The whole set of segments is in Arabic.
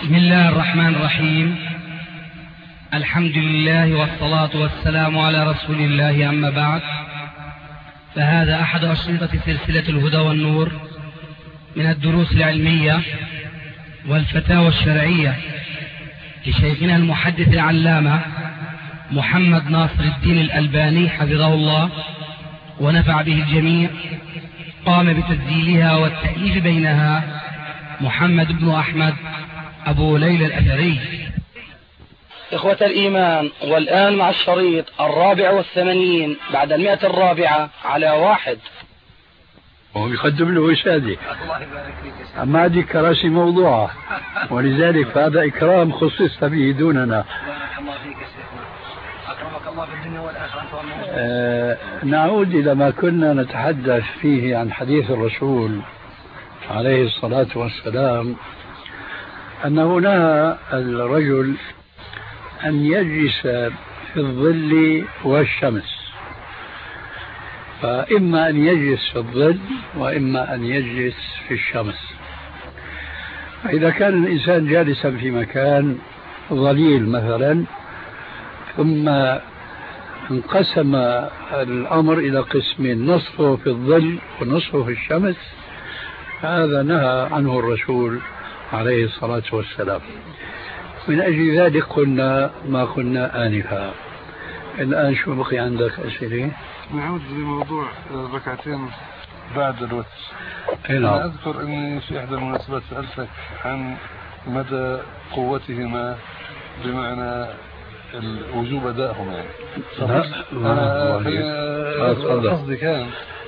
بسم الله الرحمن الرحيم. الحمد لله والصلاة والسلام على رسول الله، أما بعد، فهذا أحد أشرطة سلسلة الهدى والنور من الدروس العلمية والفتاوى الشرعية لشيخنا المحدث العلامة محمد ناصر الدين الألباني حفظه الله ونفع به الجميع. قام بتسجيلها والتأليف بينها محمد بن أحمد أبو ليلى الأثري. إخوة الإيمان، والآن مع الشريط 84 بعد 100 على 1. هو يقدم له وسادة، أما هذه كراسي موضوعة، ولذلك هذا إكرام خصصت به دوننا. نعود إلى ما كنا نتحدث فيه عن حديث الرسول عليه الصلاة والسلام، أنه نهى الرجل أن يجلس في الظل والشمس، فإما أن يجلس في الظل وإما أن يجلس في الشمس. فإذا كان الإنسان جالسا في مكان ظليل مثلا، ثم انقسم الأمر إلى قسمين، نصفه في الظل ونصفه في الشمس، هذا نهى عنه الرسول عليه الصلاة والسلام. من أجل ذلك قلنا ما قلنا آنفا. الآن شو بقي عندك أسئلة؟ نعود لموضوع ركعتين بعد الوتر. أنا أذكر أني في إحدى المناسبات سألتك عن مدى قوتهما، بمعنى وجوب أدائهم يعني. قصدي كان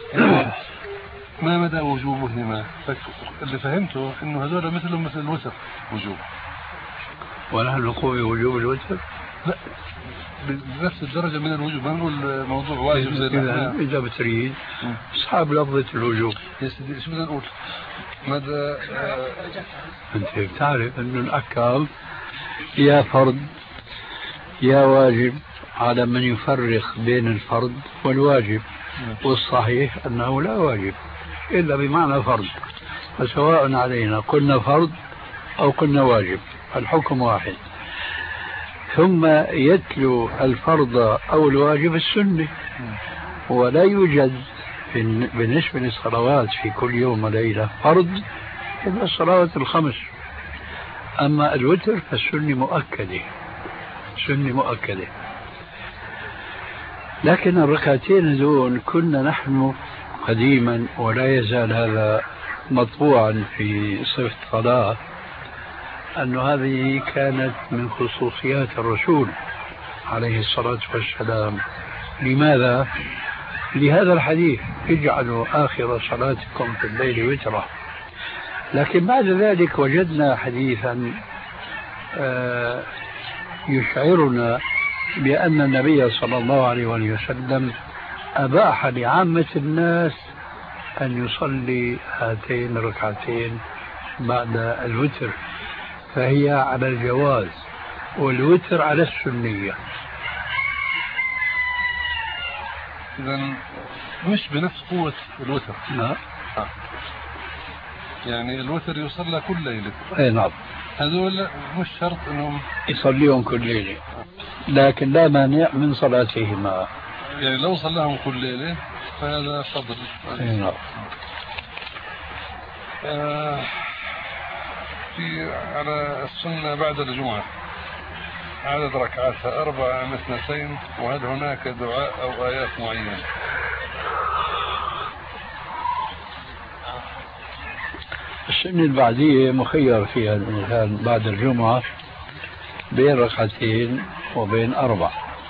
ما مدى وجوبهما؟ اللي فهمته انه هذول مثل الوتر وجوب. ونحن نقول بوجوب الوتر؟ لا، بنفس الدرجة من الوجوب. ما نقول موضوع واجب زي إذا بتريد أصحاب لفظة الوجوب. يا سيدي شو بدنا نقول؟ مدى أنت بتعرف أنه الأحكام يا فرض يا واجب على من يفرق بين الفرض والواجب، والصحيح أنه لا واجب إلا بمعنى فرض، فسواء علينا قلنا فرض أو قلنا واجب، الحكم واحد. ثم يتلو الفرض أو الواجب السنة، ولا يوجد بالنسبة للصلوات في كل يوم وليلة فرض إلا الصلوات الخمس. أما الوتر فالسنة مؤكدة، سنة مؤكدة. لكن الركعتين دول كنا نحن قديما، ولا يزال هذا مطبوعا في صفة صلاة، أن هذه كانت من خصوصيات الرسول عليه الصلاة والسلام. لماذا؟ لهذا الحديث: اجعلوا آخر صلاتكم في الليل وترا. لكن بعد ذلك وجدنا حديثا يشعرنا بأن النبي صلى الله عليه وسلم أباح لعامة الناس أن يصلي هاتين الركعتين بعد الوتر، فهي على الجواز، والوتر على السنية. إذن مش بنفس قوة الوتر. نعم. يعني الوتر يصلى كل ليلة. أي نعم. هذول مش شرط أنهم يصليهم كل ليلة، لكن لا مانع من صلاتهما. يعني لو صلاهم كل ليلة فهذا فضل. أي نعم. في على السنة بعد الجمعة عدد ركعاتها 4 أم 2، وهل هناك دعاء أو آيات معينة؟ السنة البعدية مخير فيها الإنسان بعد الجمعة بين ركعتين وبين 4،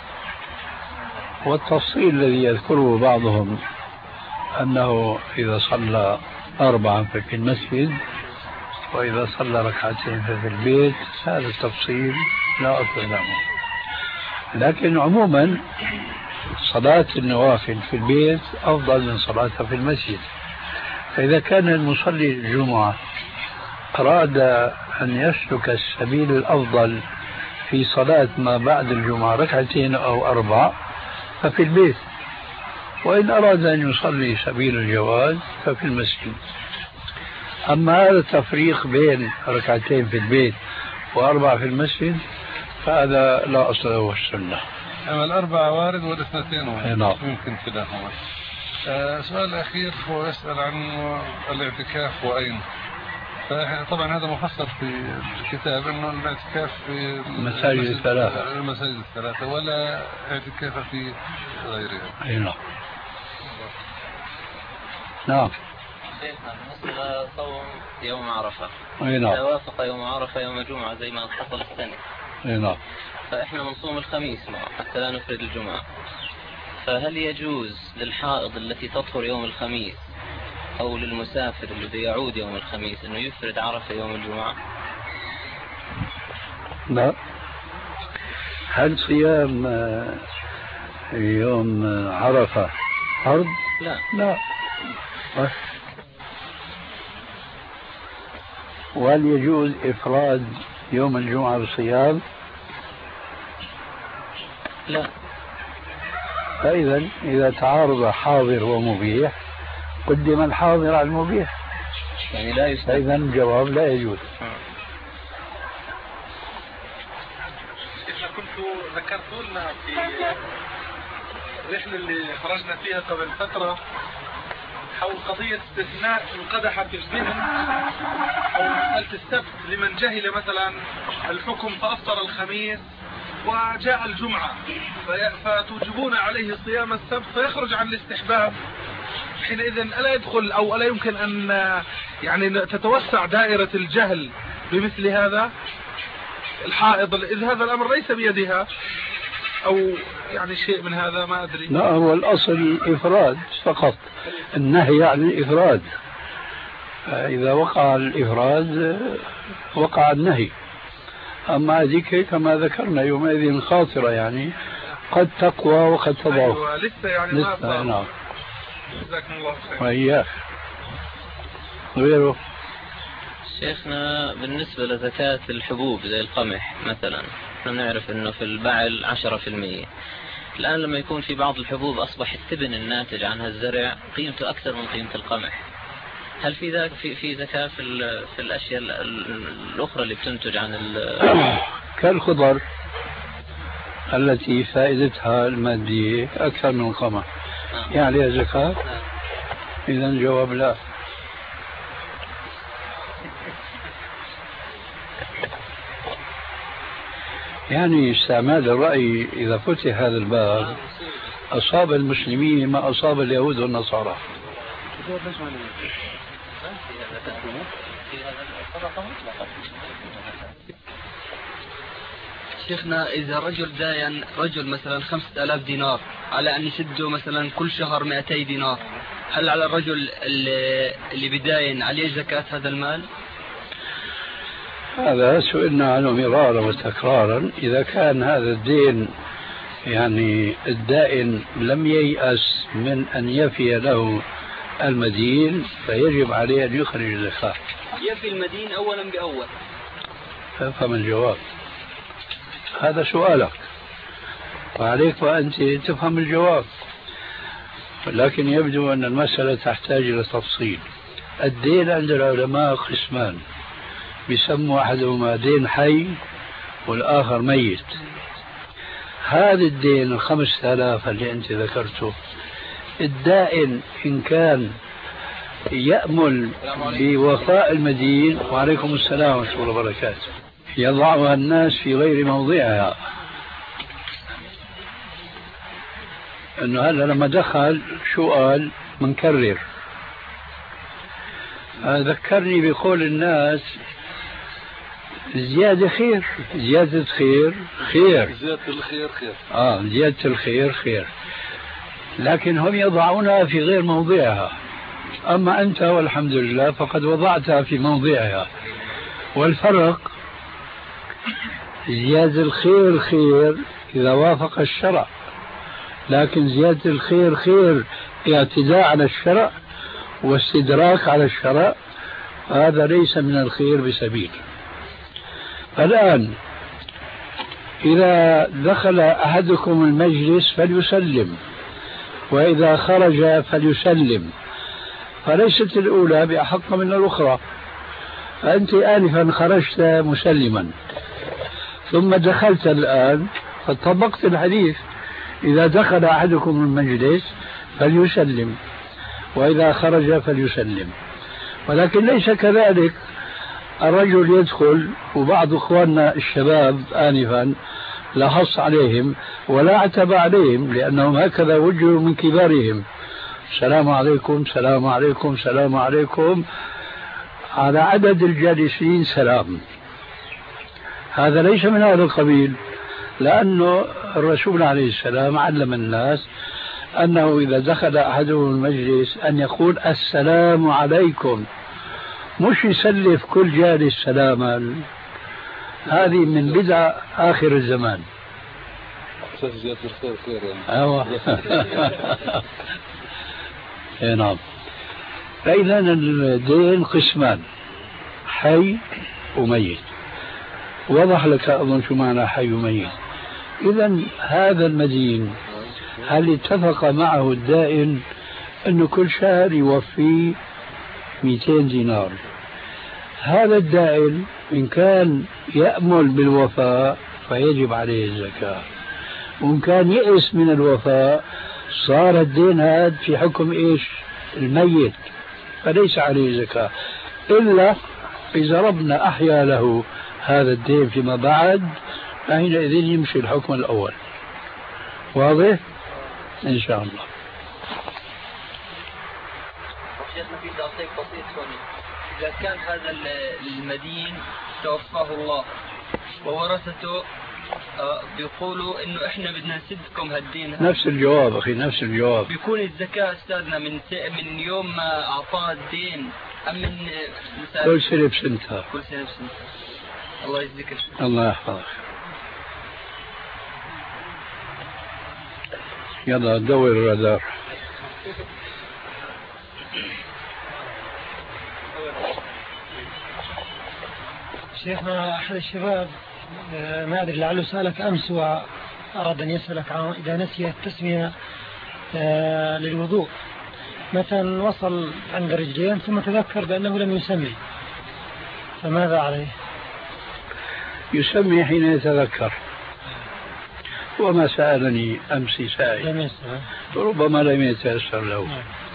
والتفصيل الذي يذكره بعضهم أنه إذا صلى 4 ففي المسجد، وإذا صلى ركعتين ففي البيت. هذا التفصيل لا أصل له، لكن عموما صلاة النوافل في البيت أفضل من صلاتها في المسجد. فإذا كان المصلي الجمعة أراد أن يسلك السبيل الأفضل في صلاة ما بعد الجمعة 2 أو 4 ففي البيت، وإن أراد أن يصلي سبيل الجواز ففي المسجد. أما هذا التفريق بين ركعتين في البيت وأربعة في المسجد فهذا لا أصل له السنة. أما الأربعة وارد والاثنتين وارد. نعم. يمكن كلاهما. السؤال الأخير هو يسأل عن الاعتكاف وأين. طبعا هذا مفصل في الكتاب أنه الاعتكاف في المساجد الثلاثة ولا اعتكاف في غيرها. أي نعم. نعم. بالنسبة صوم يوم عرفة. أي نعم. إذا وافق يوم عرفة يوم الجمعة زي ما حصل السنة. أي نعم. فإحنا بنصوم الخميس معه حتى لا نفرد الجمعة. فهل يجوز للحائض التي تطهر يوم الخميس أو للمسافر الذي يعود يوم الخميس أنه يفرد عرفة يوم الجمعة؟ لا. هل صيام يوم عرفة فرض؟ لا. لا. وهل يجوز إفراد يوم الجمعة بالصيام؟ لا. فإذا إذا تعارض حاضر ومبيح قدم الحاضر على المبيح، يعني لا يستطيع. فإذا الجواب لا يجوز. كنت ذكرت لنا في الرحلة اللي خرجنا فيها قبل فترة حول قضية استثناء انقدح في الذهن أو مسألة السبت لمن جهل مثلا الحكم فأفطر الخميس وجاء الجمعة فتوجبون عليه صيام السبت فيخرج عن الاستحباب. حينئذ ألا يدخل أو ألا يمكن أن يعني تتوسع دائرة الجهل بمثل هذا الحائض إذ هذا الأمر ليس بيدها أو يعني شيء من هذا ما أدري. لا، هو الأصل الإفراد فقط، النهي عن الإفراد. إذا وقع الإفراد وقع النهي. أما هذيك كما ذكرنا يومئذ خاطرة، يعني قد تقوى وقد تضعف. أيوة لسه يعني لسه. نعم. جزاكم الله خير. وإياك. غيره شيخنا بالنسبة لزكاة الحبوب زي القمح مثلا، احنا نعرف انه في البعل 10%. الآن لما يكون في بعض الحبوب أصبح التبن الناتج عنها الزرع قيمته أكثر من قيمة القمح، هل في ذاك في زكاة في الأشياء الأخرى اللي بتنتج عن كالخضر التي فائدتها المادية أكثر من القمح يعني عليها زكاة؟ إذا الجواب لا. يعني استعمال الرأي إذا فتح هذا الباب أصاب المسلمين ما أصاب اليهود والنصارى. شيخنا إذا رجل داين رجل مثلا 5000 دينار على أن يسده مثلا كل شهر 200 دينار، هل على الرجل اللي بداين عليه زكاة هذا المال؟ هذا سئلنا عنه مرارا وتكرارا. إذا كان هذا الدين يعني الدائن لم ييأس من أن يفي له المدين فيجب عليه أن يخرج الزكاة. يفي المدين أولا بأول. فما الجواب؟ هذا سؤالك وعليك وأنت تفهم الجواب، لكن يبدو أن المسألة تحتاج إلى تفصيل. الدين عند العلماء قسمان، بيسموا أحدهما دين حي والآخر ميت. هذا الدين 5000 اللي أنت ذكرته، الدائن إن كان يأمل بوفاء المدين، وعليكم السلام ورحمة الله وبركاته، يضعها الناس في غير موضعها. أنه هذا لما دخل شو قال منكرر، ذكرني بقول الناس زيادة خير، زيادة خير خير، زيادة الخير خير. زيادة الخير خير، لكن هم يضعونها في غير موضعها. أما أنت والحمد لله فقد وضعتها في موضعها. والفرق زيادة الخير خير إذا وافق الشرع، لكن زيادة الخير خير اعتداء على الشرع واستدراك على الشرع، هذا ليس من الخير بسبيل. الآن إذا دخل أحدكم المجلس فليسلم، وإذا خرج فليسلم، فليست الأولى بأحق من الأخرى. أنت آنفا خرجت مسلما ثم دخلت الآن فطبقت الحديث: إذا دخل أحدكم المجلس فليسلم، وإذا خرج فليسلم. ولكن ليس كذلك، الرجل يدخل، وبعض إخواننا الشباب آنفا لا حص عليهم ولا عتب عليهم، لأنهم هكذا وجهوا من كبارهم: السلام عليكم، السلام عليكم، السلام عليكم، على عدد الجالسين سلام. هذا ليس من هذا القبيل، لأنه الرسول عليه السلام علم الناس أنه إذا دخل أحدهم المجلس أن يقول السلام عليكم، مش يسلف كل جالس سلاما. هذه من بدع آخر الزمان. أيوة. نعم. فإذا الدين قسمان: حي وميت. وضح لك أظن شو معنى حي وميت. إذا هذا المدين هل اتفق معه الدائن أنه كل شهر يوفي 200 دينار؟ هذا الدائن إن كان يأمل بالوفاء فيجب عليه الزكاة، وإن كان يئس من الوفاء صار الدين هذا في حكم إيش؟ الميت، فليس عليه زكاة، إلا إذا ربنا أحيا له هذا الدين فيما بعد، فحينئذ يمشي الحكم الأول. واضح؟ إن شاء الله. شيخنا في تعقيب بسيط هنا: إذا كان هذا المدين توفاه الله وورثته بيقولوا إنه إحنا بدنا نسدكم هالدين، نفس الجواب أخي، نفس الجواب. بيكون الزكاة أستاذنا من يوم ما أعطاه الدين أم من كل سنة بسنتها؟ كل سنة بسنتها. الله يجزيك الخير. الله يحفظك. يلا دور الرادار. شيخنا أحد الشباب ما أدري لعله سألك أمس وأراد أن يسألك عن إذا نسي التسمية للوضوء، مثلا وصل عند رجلين ثم تذكر بأنه لم يسمي، فماذا عليه؟ يسمي حين يتذكر، وما سألني أمس سائل ربما لم يتيسر له.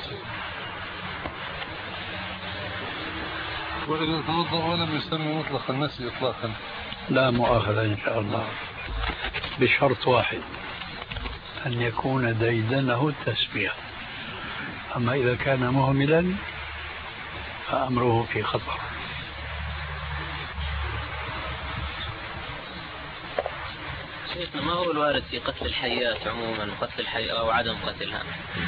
وإذا توضأ ولم يسمي مطلق النسي إطلاقا لا مؤاخذة إن شاء الله، بشرط واحد: أن يكون ديدنه التسمية. أما إذا كان مهملا فأمره في خطر. شيخنا، ما هو الوارد في قتل الحيات عموما، قتل الحياة أو عدم قتلها؟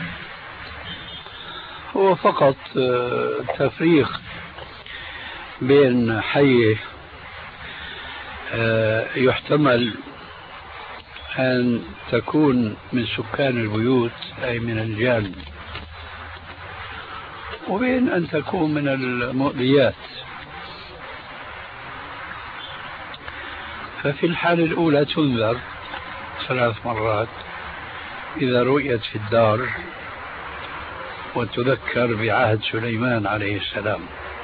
هو فقط تفريق بين حية يحتمل أن تكون من سكان البيوت أي من الجان، وبين أن تكون من المؤذيات. ففي الحالة الأولى تنذر 3 مرات إذا رؤيت في الدار، وتذكر بعهد سليمان عليه السلام.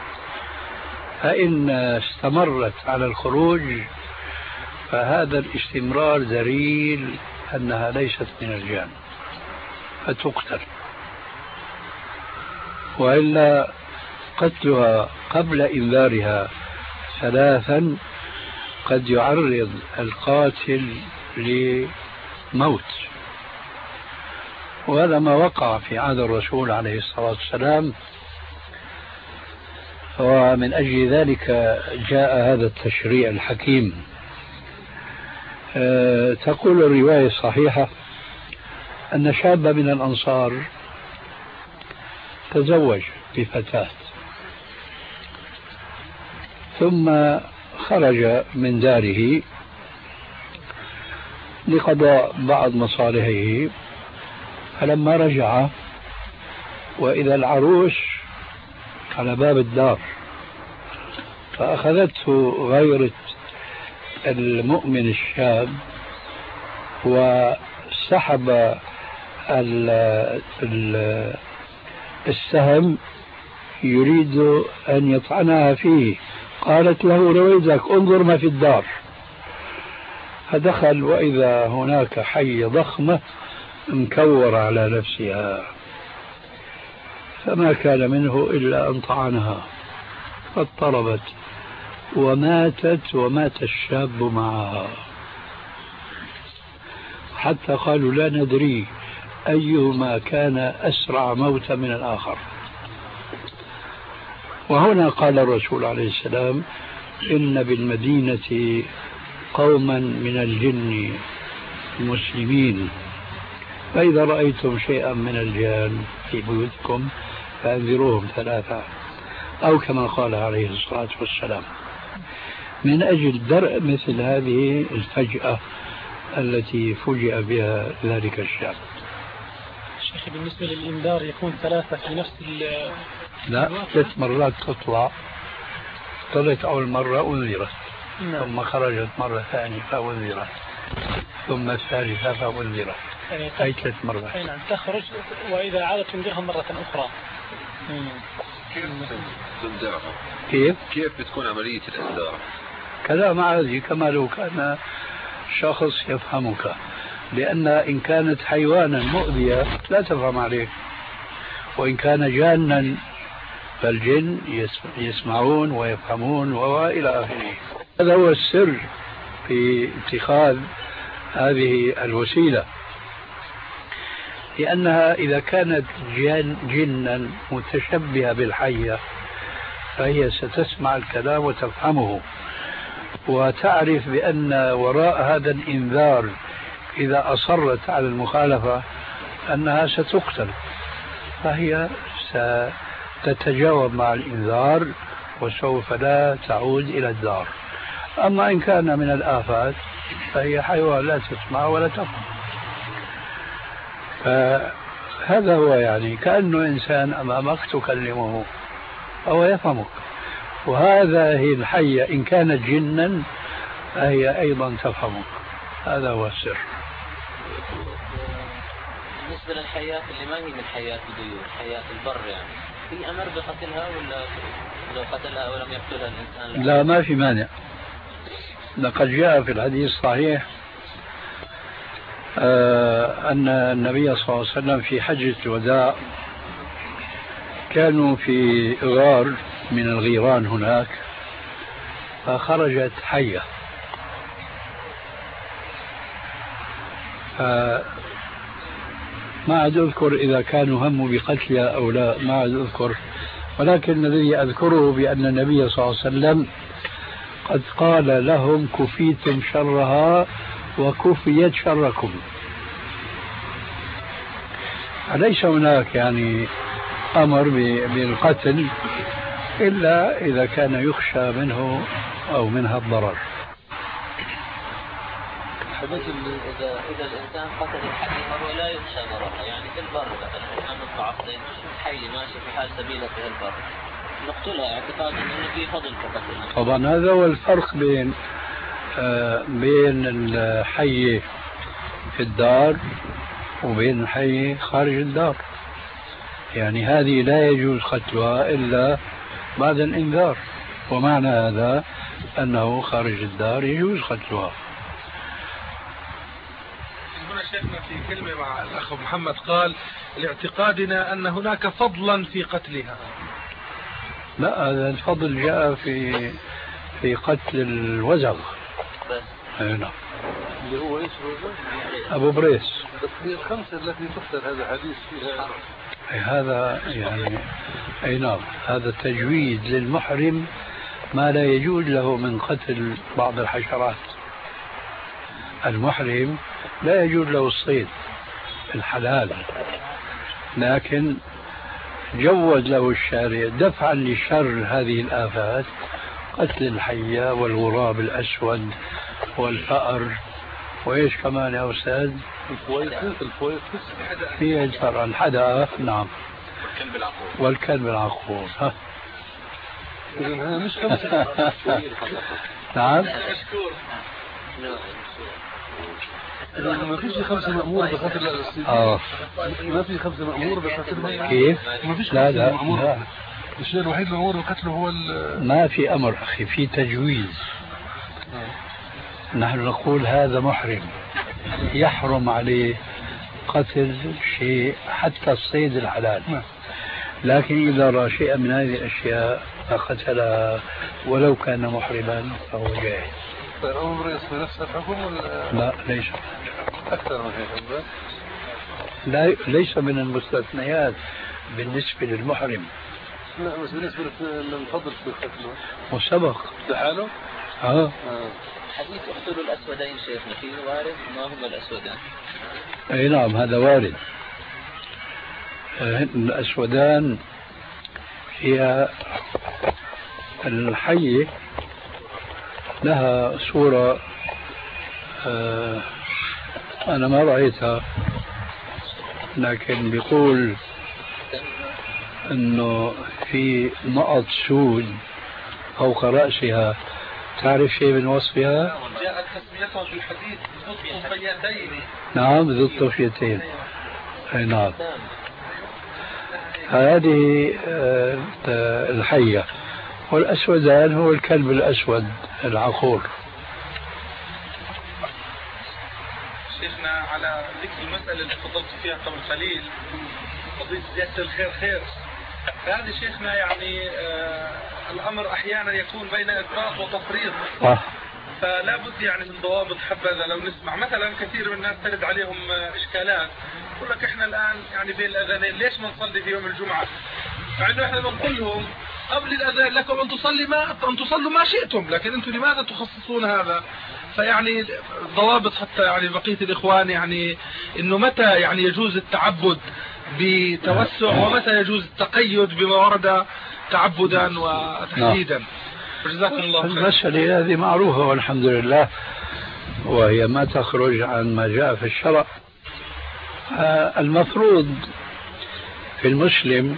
فإن استمرت على الخروج فهذا الاستمرار دليل أنها ليست من الجان فتقتل، وإلا قتلها قبل إنذارها 3 قد يعرض القاتل لموت، وهذا ما وقع في عهد الرسول عليه الصلاة والسلام. ومن أجل ذلك جاء هذا التشريع الحكيم. تقول الرواية الصحيحة أن شابا من الأنصار تزوج بفتاة، ثم خرج من داره لقضاء بعض مصالحه، فلما رجع وإذا العروس على باب الدار، فأخذته غيرة المؤمن الشاب وسحب السهم يريد أن يطعنها فيه. قالت له: رويدك انظر ما في الدار. فدخل وإذا هناك حية ضخمة مكورة على نفسها، فما كان منه إلا أن طعنها فاضطربت وماتت، ومات الشاب معها، حتى قالوا لا ندري أيهما كان أسرع موتا من الآخر. وهنا قال الرسول عليه السلام: إن بالمدينة قوما من الجن مسلمين، فإذا رأيتم شيئا من الجان في بيوتكم فأنذروهم 3، أو كما قال عليه الصلاة والسلام، من أجل درء مثل هذه الفجأة التي فجأ بها ذلك الشاب. شيخي بالنسبة للإنذار يكون 3 في نفس لا، 3 مرات تطلع، طلعت أول مرة أنذرت، ثم خرجت مرة ثانية فأنذرت، ثم الثالثة فأنذرت، أي 3 مرات. نعم، تخرج وإذا عادت تنذرها مرة أخرى. كيف تنذرها؟ كيف بتكون عملية الإنذار؟ كلام عادي كما لو كان شخص يفهمك، لأن إن كانت حيوانا مؤذية لا تفهم عليه، وإن كان جانا فالجن يسمعون ويفهمون وإلى آخره. هذا هو السر في اتخاذ هذه الوسيلة، لأنها إذا كانت جنا متشبهة بالحية فهي ستسمع الكلام وتفهمه، وتعرف بأن وراء هذا الإنذار إذا أصرت على المخالفة أنها ستقتل، فهي ستتجاوب مع الإنذار وسوف لا تعود إلى الدار. أما إن كان من الآفات فهي حيوان لا تسمع ولا تفهم. فهذا هو يعني كأنه إنسان أمامك تكلمه أو يفهمك، وهذه الحية إن كانت جنا فهي أيضا تفهمك. هذا هو السر. بالنسبة للحياة اللي ما هي من حياة البيوت، حياة البر، يعني في أمر بقتلها ولا لو قتلها ولم يقتلها الإنسان؟ لا، ما في مانع. لقد جاء في الحديث الصحيح أن النبي صلى الله عليه وسلم في حجة الوداع كانوا في غار من الغيران هناك، فخرجت حية، ما عاد أذكر إذا كانوا هموا بقتلها أو لا، ما عاد أذكر، ولكن الذي أذكره بأن النبي صلى الله عليه وسلم قد قال لهم: كفيتم شرها وكفيت شركم. ليس هناك يعني أمر بالقتل إلا إذا كان يخشى منه أو منها الضرر. إذا الإنسان قتل الحية وهو لا يخشى ضررها، يعني في البر مثلا كان متعطل حي ماشي في حال سبيله في البر، نقتلها اعتقادا أنه في فضل قتلها. طبعا هذا هو الفرق بين الحي في الدار وبين الحي خارج الدار. يعني هذه لا يجوز قتلها إلا بعد الإنذار، ومعنى هذا أنه خارج الدار يجوز قتلها. هنا شيخنا في كلمة مع الأخ محمد قال: لاعتقادنا أن هناك فضلا في قتلها. لا، هذا الفضل جاء في قتل الوزغ. نعم. اللي هو ايش أبو بريس. بس هي الخمسة التي تقتل هذا حديث فيها. هذا يعني أي نعم، هذا تجويد للمحرم ما لا يجوز له من قتل بعض الحشرات. المحرم لا يجوز له الصيد الحلال، لكن جوز له الشارع دفعا لشر هذه الآفات قتل الحية والغراب الأسود والفأر وإيش كمان يا أستاذ؟ الفويسس هي الحدقة. نعم. والكلب العقور. إذن هذا مش خمسة. نعم. ما فيش 5 مأمور بقتل السيدين. ما في 5 مأمور بقتلها. كيف؟ ما فيش لا مأمور. الشيء الوحيد المأمور بقتله هو ما في أمر أخي، في تجويز. نحن نقول هذا محرم يحرم عليه قتل شيء حتى الصيد الحلال، لكن إذا رأى شيئا من هذه الأشياء فقتلها ولو كان محرما فهو جائز. طيب أمر اسم نفس الحكم ولا؟ لا ليس أكثر من هيك. لا ليس من المستثنيات بالنسبة للمحرم. لا بس بالنسبة للفضل في قتله وسبق لحاله. حديث اقتلوا الأسودين شيخنا فيه وارد، ما هما الأسودان؟ أي نعم هذا وارد. الأسودان هي الحية لها صورة أنا ما رأيتها، لكن بيقول أنه في نقط سود فوق رأسها. تعرف شيء من وصفها؟ جاءت تسميتها في الحديث ذو الطفيتين. نعم ذو الطفيتين. أي نعم. هذه الحية. والأسودان هو الكلب الأسود العقور. شيخنا على ذكر المسألة اللي تفضلت فيها قبل قليل، قضية زيادة الخير خير، هذه شيخنا يعني الأمر أحيانا يكون بين إفراط وتفريط. فلا بد يعني من ضوابط حبذا. لو نسمع مثلا كثير من الناس ترد عليهم إشكالات، يقول لك إحنا الآن يعني بين الأذانين ليش ما نصلي في يوم الجمعة؟ مع إنه إحنا بنقول لهم قبل الأذان لكم أن تصلوا ما شئتم، لكن أنتم لماذا تخصصون هذا؟ فيعني ضوابط حتى يعني بقية الإخوان يعني إنه متى يعني يجوز التعبد بتوسع ومتى يجوز التقيد بما ورد تعبدا وتحديدا. جزاكم الله خير. المسألة هذه معروفة والحمد لله، وهي ما تخرج عن ما جاء في الشرع. المفروض في المسلم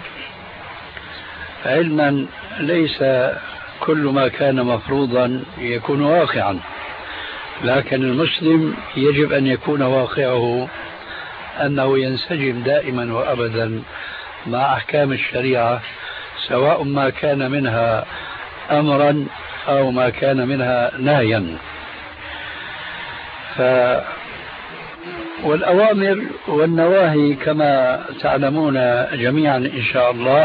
علما ليس كل ما كان مفروضا يكون واقعا، لكن المسلم يجب أن يكون واقعه أنه ينسجم دائما وأبدا مع أحكام الشريعة، سواء ما كان منها أمرا أو ما كان منها نهيا. والأوامر والنواهي كما تعلمون جميعا إن شاء الله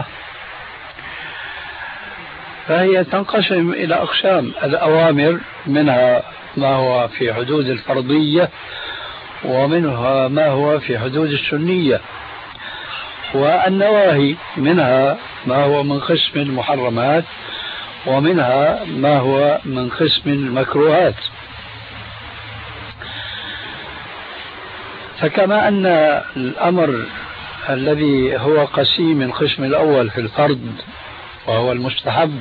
فهي تنقسم إلى أقسام. الأوامر منها ما هو في حدود الفرضية، ومنها ما هو في حدود السنية، والنواهي منها ما هو من قسم المحرمات، ومنها ما هو من قسم المكروهات. فكما أن الأمر الذي هو قسيم القسم الأول في الفرض وهو المستحب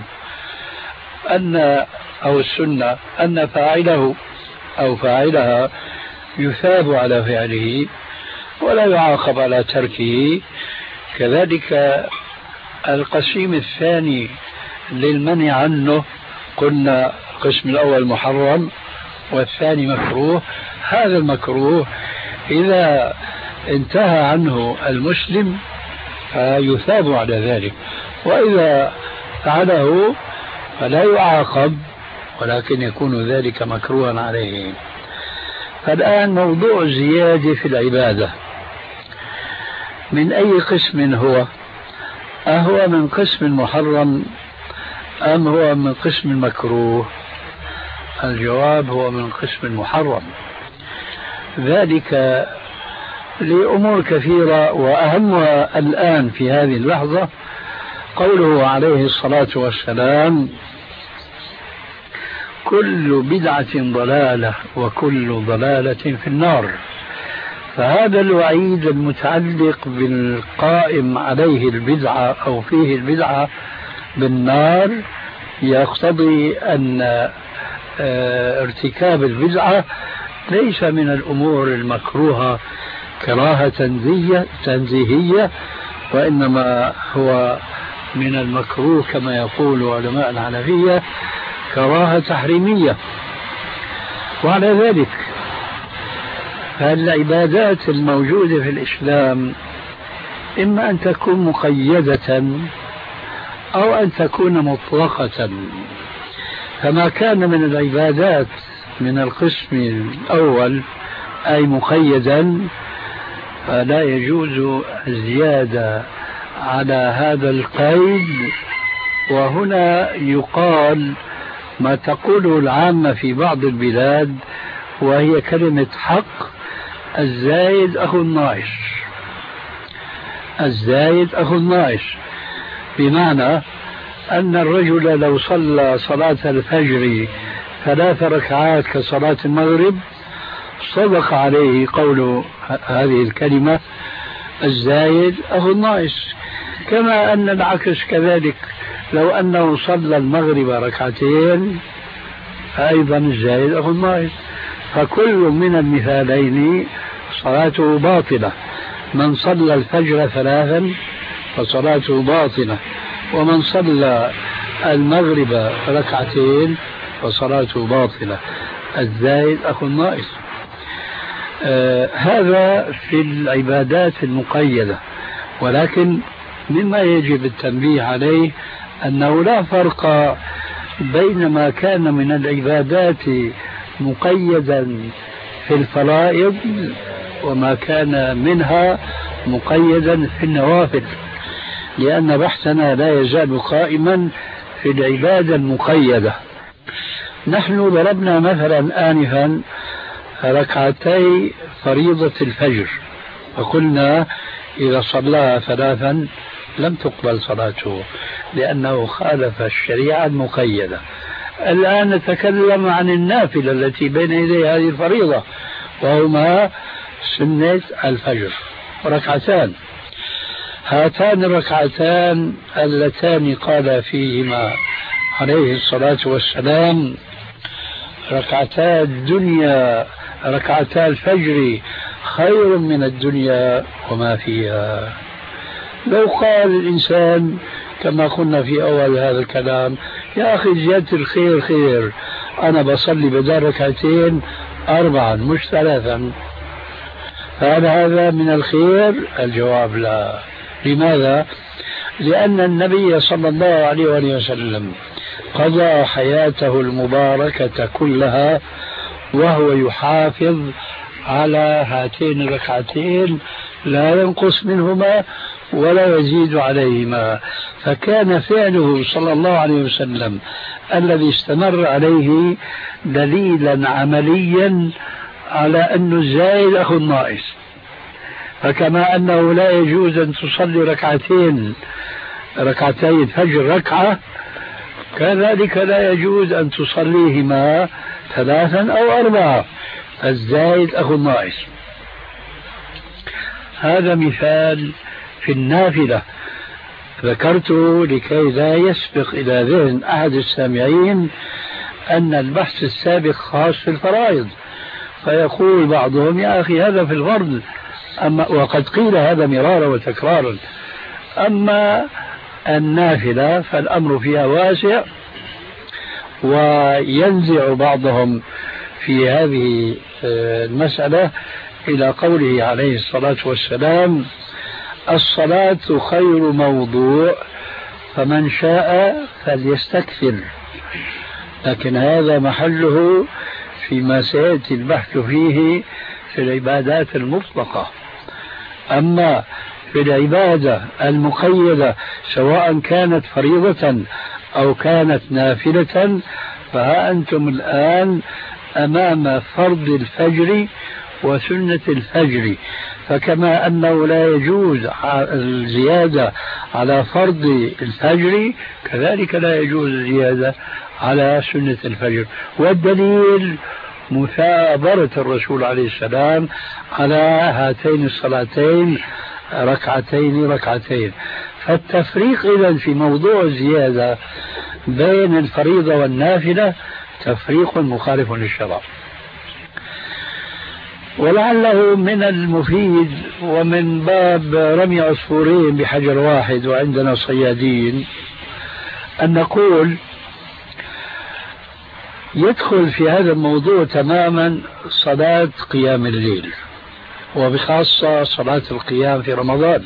أو السنة أن فاعله أو فاعلها يثاب على فعله ولا يعاقب على تركه، كذلك القسيم الثاني للمنع عنه قلنا القسم الأول محرم والثاني مكروه. هذا المكروه إذا انتهى عنه المسلم فيثاب على ذلك، وإذا فعله فلا يعاقب ولكن يكون ذلك مكروها عليه. فالآن موضوع الزيادة في العبادة من أي قسم هو؟ أهو من قسم المحرم أم هو من قسم المكروه؟ الجواب هو من قسم المحرم، ذلك لأمور كثيرة، وأهمها الآن في هذه اللحظة قوله عليه الصلاة والسلام: كل بدعة ضلالة وكل ضلالة في النار. فهذا الوعيد المتعلق بالقائم عليه البدعة أو فيه البدعة بالنار يقتضي أن ارتكاب البدعة ليس من الأمور المكروهة كراهة تنزيهية، وإنما هو من المكروه كما يقول علماء الحنفية كراهة تحريمية. وعلى ذلك فالعبادات الموجودة في الإسلام إما أن تكون مقيدة أو أن تكون مطلقة. فما كان من العبادات من القسم الأول أي مقيدا، فلا يجوز الزيادة على هذا القيد. وهنا يقال ما تقوله العامة في بعض البلاد، وهي كلمة حق: الزايد أخو الناقص. الزايد أخو الناقص بمعنى أن الرجل لو صلى صلاة الفجر 3 ركعات كصلاة المغرب صدق عليه قول هذه الكلمة: الزايد أخو الناقص. كما أن العكس كذلك، لو أنه صلى المغرب 2 ركعات أيضا الزايد أخو الناقص. فكل من المثالين صلاته باطلة. من صلى الفجر 3 فصلاته باطلة، ومن صلى المغرب 2 ركعات فصلاته باطلة. الزايد أخو الناقص. هذا في العبادات المقيدة. ولكن مما يجب التنبيه عليه أنه لا فرق بين ما كان من العبادات مقيدا في الفرائض وما كان منها مقيدا في النوافل، لأن بحثنا لا يزال قائما في العبادة المقيدة. نحن ضربنا مثلا آنفا 2 ركعتي فريضة الفجر، وقلنا إذا صلاها 3 لم تقبل صلاته لأنه خالف الشريعة المقيدة. الآن نتكلم عن النافلة التي بين يدي هذه الفريضة، وهما سنة الفجر 2 ركعتان. هاتان الركعتان اللتان قال فيهما عليه الصلاة والسلام: ركعتا الدنيا، ركعتا الفجر خير من الدنيا وما فيها. لو قال الإنسان كما قلنا في أول هذا الكلام: يا أخي زيادة الخير خير، أنا بصلي بدل 2 4 مش 3، فهل هذا من الخير؟ الجواب لا. لماذا؟ لأن النبي صلى الله عليه وسلم قضى حياته المباركة كلها وهو يحافظ على هاتين الركعتين، لا ينقص منهما ولا يزيد عليهما. فكان فعله صلى الله عليه وسلم الذي استمر عليه دليلا عمليا على أن الزايد أخو الناقص. فكما أنه لا يجوز أن تصلي ركعتي الفجر 1 ركعة، كذلك لا يجوز أن تصليهما 3 أو 4. الزايد أخو الناقص. هذا مثال في النافلة ذكرته لكي لا يسبق إلى ذهن أحد السامعين أن البحث السابق خاص في الفرائض، فيقول بعضهم: يا أخي هذا في الفرض، وقد قيل هذا مرارا وتكرارا. أما النافلة فالأمر فيها واسع، وينزع بعضهم في هذه المسألة إلى قوله عليه الصلاة والسلام: الصلاة خير موضوع فمن شاء فليستكثر. لكن هذا محله فيما سيأتي البحث فيه في العبادات المطلقة. أما في العبادة المقيدة سواء كانت فريضة أو كانت نافلة، فها أنتم الآن أمام فرض الفجر وسنة الفجر. فكما أنه لا يجوز الزيادة على فرض الفجر، كذلك لا يجوز الزيادة على سنة الفجر. والدليل مثابرة الرسول عليه السلام على هاتين الصلاتين 2 ركعتين. فالتفريق إذن في موضوع الزيادة بين الفريضة والنافلة تفريق مخالف للشرع. ولعله من المفيد ومن باب رمي عصفورين بحجر واحد وعندنا صيادين أن نقول يدخل في هذا الموضوع تماما صلاة قيام الليل، وبخاصة صلاة القيام في رمضان.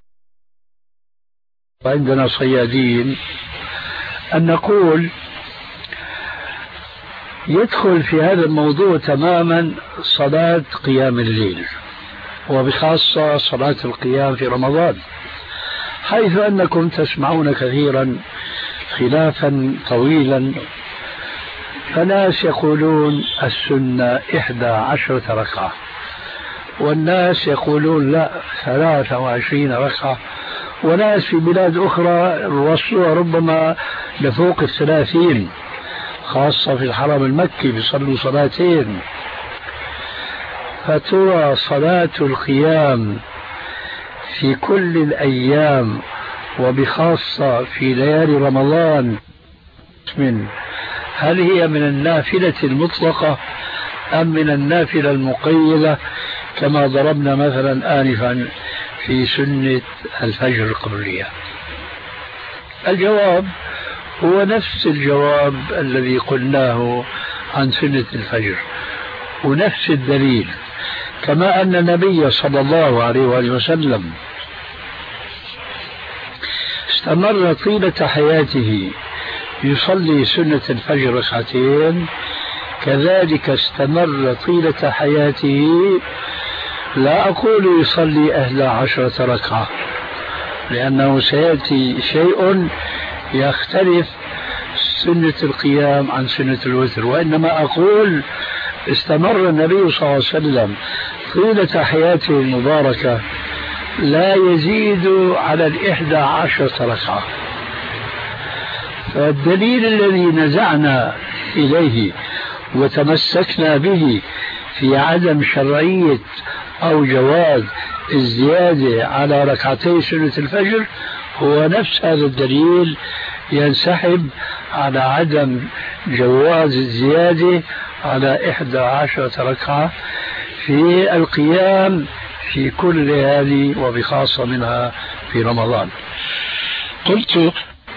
وعندنا صيادين أن نقول يدخل في هذا الموضوع تماما صلاة قيام الليل، وبخاصة صلاة القيام في رمضان، حيث أنكم تسمعون كثيرا خلافا طويلا، فناس يقولون السنة 11 ركعة، والناس يقولون لا 23 ركعة، وناس في بلاد أخرى وصلوا ربما لفوق 30، خاصة في الحرم المكي بيصلوا صلاتين. فترى صلاة القيام في كل الأيام وبخاصة في ليالي رمضان هل هي من النافلة المطلقة أم من النافلة المقيدة كما ضربنا مثلا آنفا في سنة الفجر القبلية؟ الجواب هو نفس الجواب الذي قلناه عن سنة الفجر، ونفس الدليل، كما أن النبي صلى الله عليه وآله وسلم استمر طيلة حياته يصلي سنة الفجر ركعتين، كذلك استمر طيلة حياته لا أقول يصلي 11 ركعة، لأنه سيأتي شيء يختلف سنة القيام عن سنة الوتر، وإنما أقول استمر النبي صلى الله عليه وسلم طيلة حياته المباركة لا يزيد على 11 ركعة. فالدليل الذي نزعنا إليه وتمسكنا به في عدم شرعية أو جواز الزيادة على ركعتي سنة الفجر هو نفس هذا الدليل ينسحب على عدم جواز الزيادة على 11 ركعة في القيام في كل ليالي وبخاصة منها في رمضان. قلت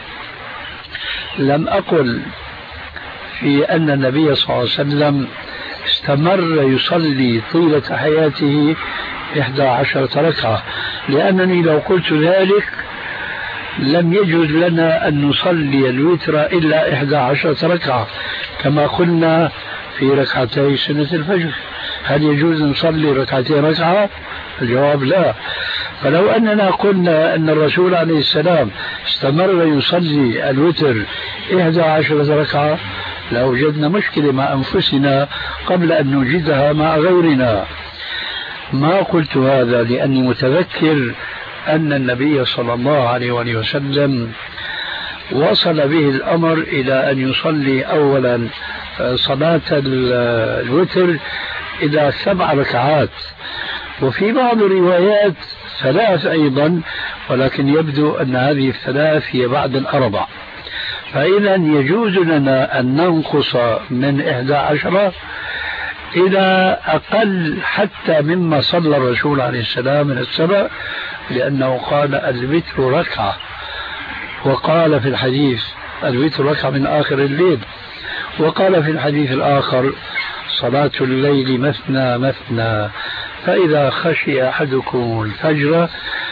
لم أقل في أن النبي صلى الله عليه وسلم استمر يصلي طيلة حياته 11 ركعة، لأنني لو قلت ذلك لم يجوز لنا أن نصلي الوتر إلا 11 ركعة كما قلنا في ركعتي سنة الفجر. هل يجوز نصلي ركعتين ركعة؟ الجواب لا. فلو أننا قلنا أن الرسول عليه السلام استمر يصلي الوتر 11 ركعة لوجدنا مشكلة مع أنفسنا قبل أن نوجدها مع غيرنا. ما قلت هذا لأني متذكر أن النبي صلى الله عليه وسلم وصل به الأمر إلى أن يصلي أولا صلاة الوتر إلى 7 ركعات، وفي بعض الروايات 3 أيضا، ولكن يبدو أن هذه ال3 هي بعد ال4. فإذا يجوز لنا أن ننقص من 11 إلى أقل حتى مما صلى الرسول عليه السلام من 7، لأنه قال الوتر ركعة، وقال في الحديث الوتر ركعة من آخر الليل، وقال في الحديث الآخر صلاة الليل مثنى مثنى، فإذا خشي أحدكم الفجر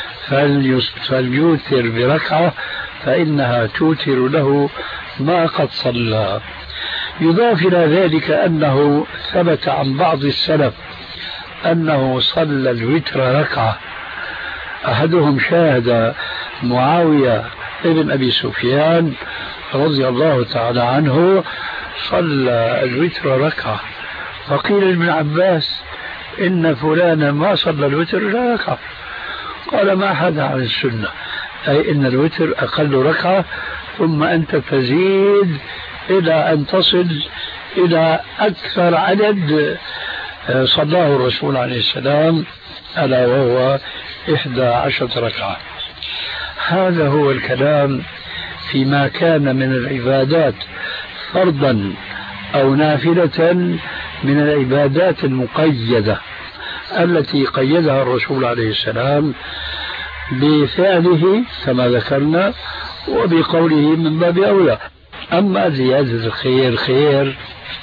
فليوتر بركعة فإنها توتر له ما قد صلى. يضاف إلى ذلك أنه ثبت عن بعض السلف أنه صلى الوتر ركعة، أحدهم شاهد معاوية ابن أبي سفيان رضي الله تعالى عنه صلى الوتر ركعة، فقيل لابن عباس إن فلانا ما صلى الوتر إلا ركعة، قال ما حدا عن السنة، أي إن الوتر أقل ركعة ثم أنت تزيد إلى أن تصل إلى أكثر عدد صلاه الرسول عليه السلام ألا وهو 11 ركعة. هذا هو الكلام فيما كان من العبادات فرضا أو نافلة من العبادات المقيدة التي قيدها الرسول عليه السلام بفعله كما ذكرنا وبقوله من باب أولى. أما زيادة الخير خير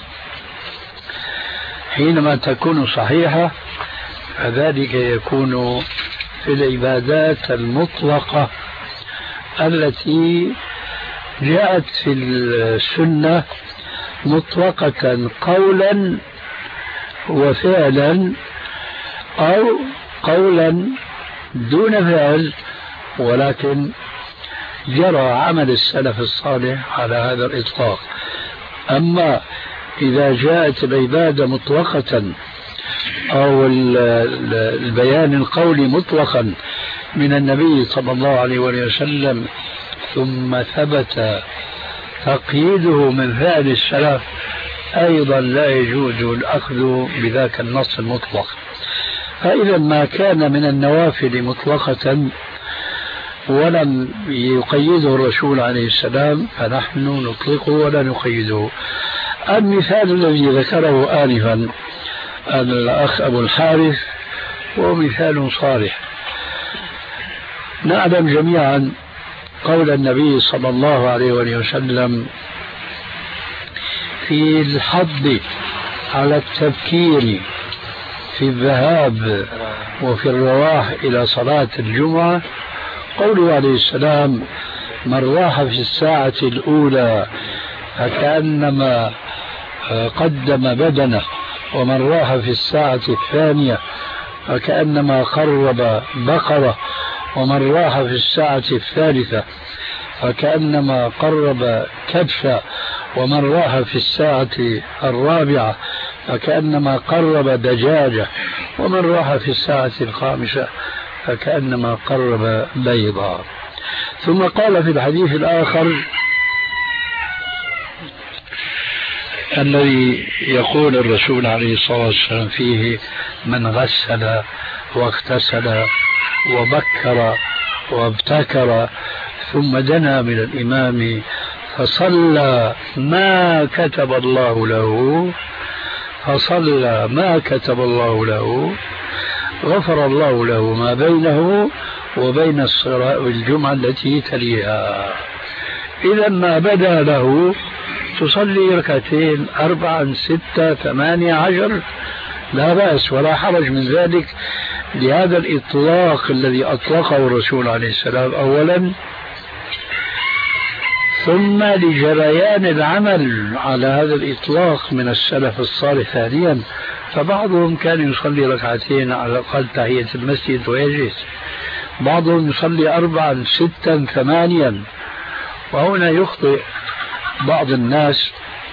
حينما تكون صحيحة فذلك يكون في العبادات المطلقة التي جاءت في السنة مطلقة قولا وفعلا، أو قولا دون فعل ولكن جرى عمل السلف الصالح على هذا الإطلاق. أما إذا جاءت العبادة مطلقة أو البيان القولي مطلقا من النبي صلى الله عليه وسلم ثم ثبت تقييده من فعل السلف، أيضا لا يجوز الأخذ بذاك النص المطلق. فإذا ما كان من النوافل مطلقة ولم يقيده الرسول عليه السلام فنحن نطلقه ولا نقيده. المثال الذي ذكره آنفا الأخ أبو الحارث هو مثال صالح. نعلم جميعا قول النبي صلى الله عليه وسلم في الحض على التبكير في الذهاب وفي الرواح إلى صلاة الجمعة، قوله عليه السلام: من راح في الساعة الأولى فكأنما قدم بدنه، ومن راح في الساعة الثانية فكأنما قرب بقرة، ومن راح في الساعة الثالثة فكأنما قرب كبشة، ومن راح في الساعة الرابعة فكأنما قرب دجاجة، ومن راح في الساعة الخامسة فكأنما قرب بيضا. ثم قال في الحديث الآخر الذي يقول الرسول عليه الصلاة والسلام فيه: من غسل واغتسل وبكر وابتكر ثم دنا من الإمام فصلى ما كتب الله له غفر الله له ما بينه وبين الصلاة والجمعة التي تليها. إذا ما بدا له تصلي ركعتين 4 6 8 10 لا بأس ولا حرج من ذلك، لهذا الإطلاق الذي أطلقه الرسول عليه السلام أولا، ثم لجريان العمل على هذا الإطلاق من السلف الصالح ثانيا. فبعضهم كان يصلي ركعتين على الأقل تحية المسجد ويجلس، بعضهم يصلي 4 6 8. وهنا يخطئ بعض الناس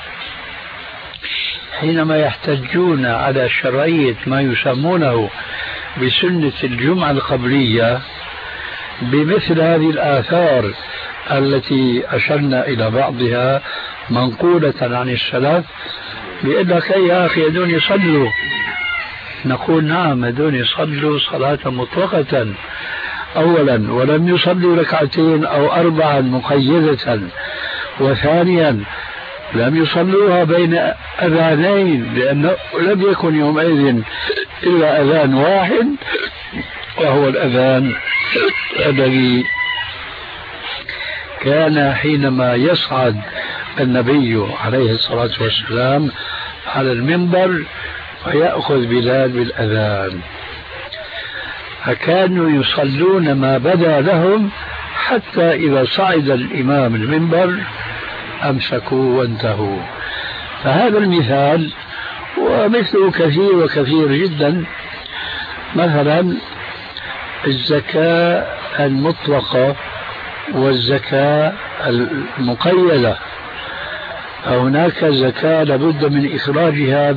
حينما يحتجون على شرعية ما يسمونه بسنة الجمعة القبلية بمثل هذه الآثار التي أشرنا إلى بعضها منقولة عن السلف، بيقول لك: يا أخي هذول يصلوا. نقول: نعم، هذول يصلوا صلاة مطلقة أولا، ولم يصلوا ركعتين أو 4 مقيدة، وثانيا لم يصلوها بين أذانين، لأنه لم يكن يومئذ إلا أذان واحد، وهو الأذان الذي كان حينما يصعد النبي عليه الصلاة والسلام على المنبر ويأخذ بلال بالأذان، فكانوا يصلون ما بدا لهم حتى إذا صعد الإمام المنبر أمسكوا وانتهوا. فهذا المثال ومثله كثير وكثير جدا. مثلا الزكاة المطلقة والزكاة المقيدة، هناك زكاة لابد من إخراجها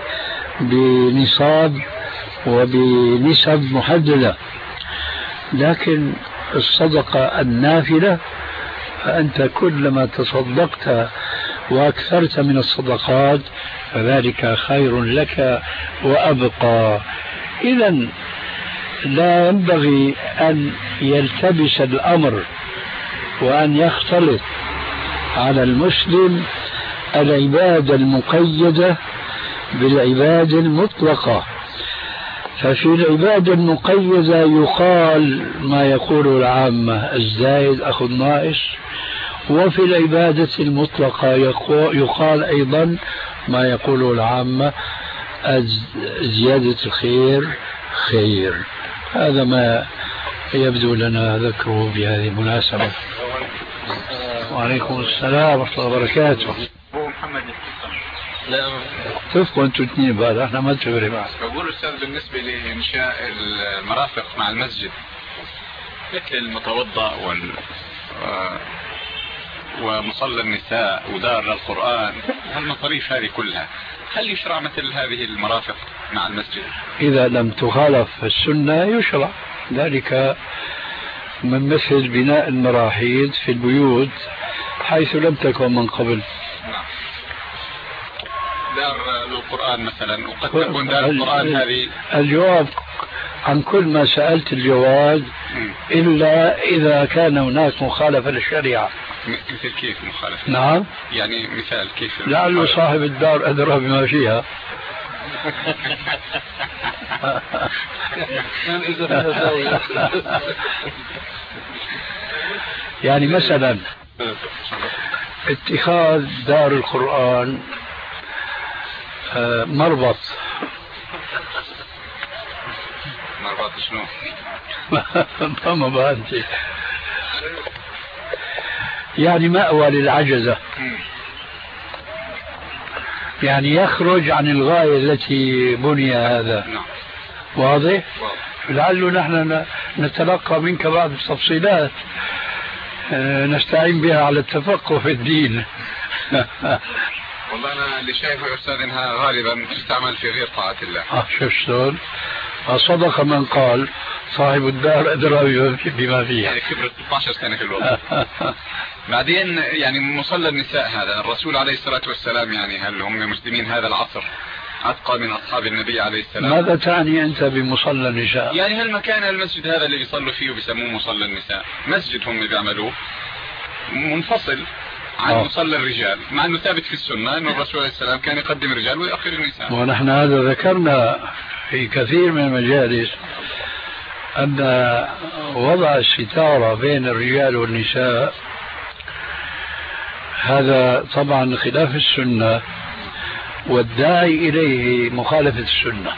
بنصاب وبنسب محددة، لكن الصدقة النافلة فأنت كلما تصدقت وأكثرت من الصدقات فذلك خير لك وأبقى. إذن لا ينبغي أن يلتبس الأمر وأن يختلط على المسلم العبادة المقيدة بالعبادة المطلقة. ففي العبادة المقيدة يقال ما يقول العامة: الزايد أخو الناقص، وفي العبادة المطلقة يقال أيضا ما يقول العامة: زيادة الخير خير. هذا ما يبدو لنا ذكره بهذه المناسبة. وعليكم السلام ورحمة الله وبركاته. أبو محمد لا اتفقوا انتوا اثنين بقى، احنا ما تفرق معنا. بقول أستاذ بالنسبة لإنشاء المرافق مع المسجد مثل المتوضأ ومصلى النساء ودار القرآن، هالمصاريف هذه كلها هل يشرع مثل هذه المرافق مع المسجد؟ إذا لم تخالف السنة يشرع ذلك، من مثل بناء المراحيض في البيوت حيث لم تكن من قبل. نعم. دار القرآن مثلا، وقد تكون دار القرآن هذه. الجواب عن كل ما سألت الجواب إلا إذا كان هناك مخالفة للشريعة. مثل كيف مخالفة؟ نعم يعني مثال كيف؟ لعل صاحب الدار أدرى بما فيها. يعني مثلا اتخاذ دار القرآن مربط شنو؟ ما بانتي يعني مأوى للعجزة، يعني يخرج عن الغاية التي بني هذا. واضح؟ لعله نحن نتلقى منك بعض التفصيلات نستعين بها على التفقه في الدين. والله أنا اللي شايفه يا أستاذ إنها غالبا تستعمل في غير طاعة الله. شوف شلون؟ صدق من قال صاحب الدار أدرى بما فيها. يعني كبرت 12 سنة في الوقت. بعدين يعني مصلى النساء هذا الرسول عليه الصلاة والسلام، يعني هل هم مسلمين هذا العصر أتقى من أصحاب النبي عليه السلام؟ ماذا تعني أنت بمصلى النساء؟ يعني هالمكان المسجد هذا اللي بيصلوا فيه وبيسموه مصلى النساء، مسجد هم بيعملوه منفصل عن مصلى الرجال، مع أنه ثابت في السنة أنه الرسول عليه السلام كان يقدم الرجال ويؤخر النساء. ونحن هذا ذكرنا في كثير من المجالس أن وضع الستارة بين الرجال والنساء هذا طبعا خلاف السنة، والداعي إليه مخالفة السنة.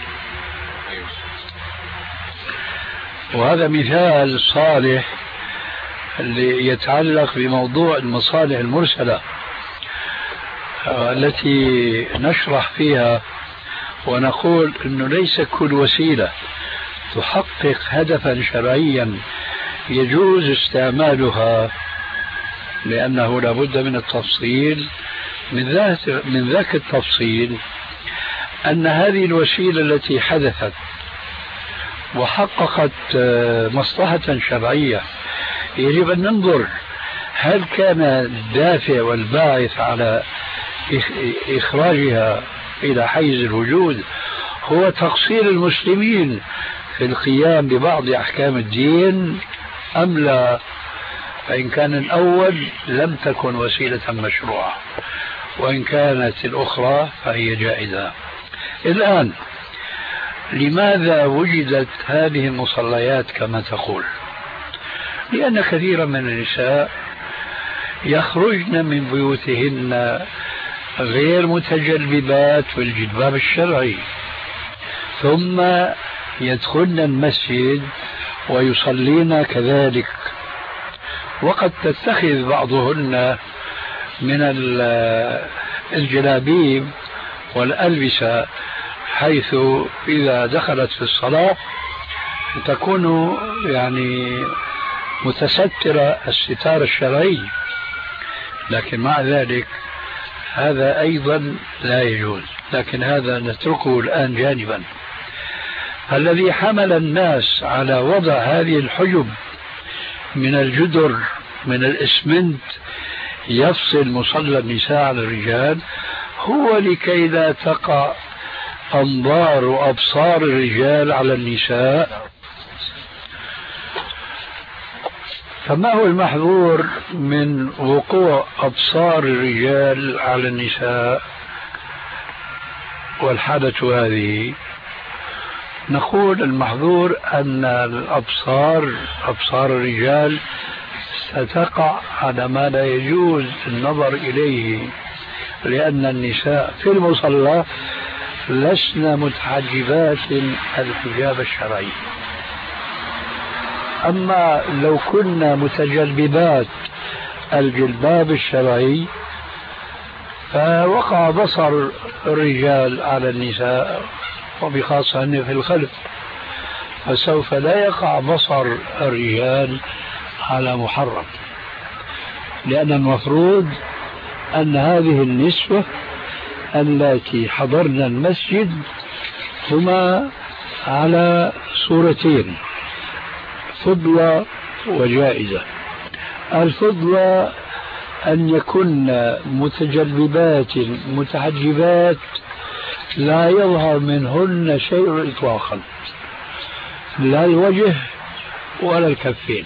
وهذا مثال صالح اللي يتعلق بموضوع المصالح المرسلة التي نشرح فيها ونقول أنه ليس كل وسيلة تحقق هدفا شرعيا يجوز استعمالها، لأنه لابد من التفصيل. من ذاك التفصيل أن هذه الوسيلة التي حدثت وحققت مصلحة شرعية يجب أن ننظر هل كان الدافع والباعث على إخراجها إلى حيز الوجود هو تقصير المسلمين في القيام ببعض أحكام الدين أم لا. فإن كان الأول لم تكن وسيلة مشروعة، وإن كانت الأخرى فهي جائزة. الآن لماذا وجدت هذه المصليات كما تقول؟ لأن كثيرا من النساء يخرجن من بيوتهن غير متجلبات والجلباب الشرعي، ثم يدخلن المسجد ويصلين كذلك، وقد تتخذ بعضهن من الجلابيب والألبسة حيث إذا دخلت في الصلاة تكون يعني متسترة الستار الشرعي، لكن مع ذلك هذا أيضا لا يجوز. لكن هذا نتركه الآن جانبا. الذي حمل الناس على وضع هذه الحجب من الجدر من الإسمنت يفصل مصلى النساء عن الرجال هو لكي لا تقع أنظار وأبصار الرجال على النساء. فما هو المحظور من وقوع أبصار الرجال على النساء والحالة هذه؟ نقول المحظور أن أبصار الرجال ستقع على ما لا يجوز النظر إليه، لأن النساء في المصلى لسن متحجبات الحجاب الشرعي. أما لو كنا متجلبات الجلباب الشرعي فوقع بصر الرجال على النساء وبخاصة أن في الخلف، فسوف لا يقع بصر الرجال على محرم، لأن المفروض أن هذه النسوة التي حضرن المسجد هما على صورتين، فضلة وجائزة. الفضلة أن يكن متجلبات متحجبات لا يظهر منهن شيء إطلاقا، لا الوجه ولا الكفين،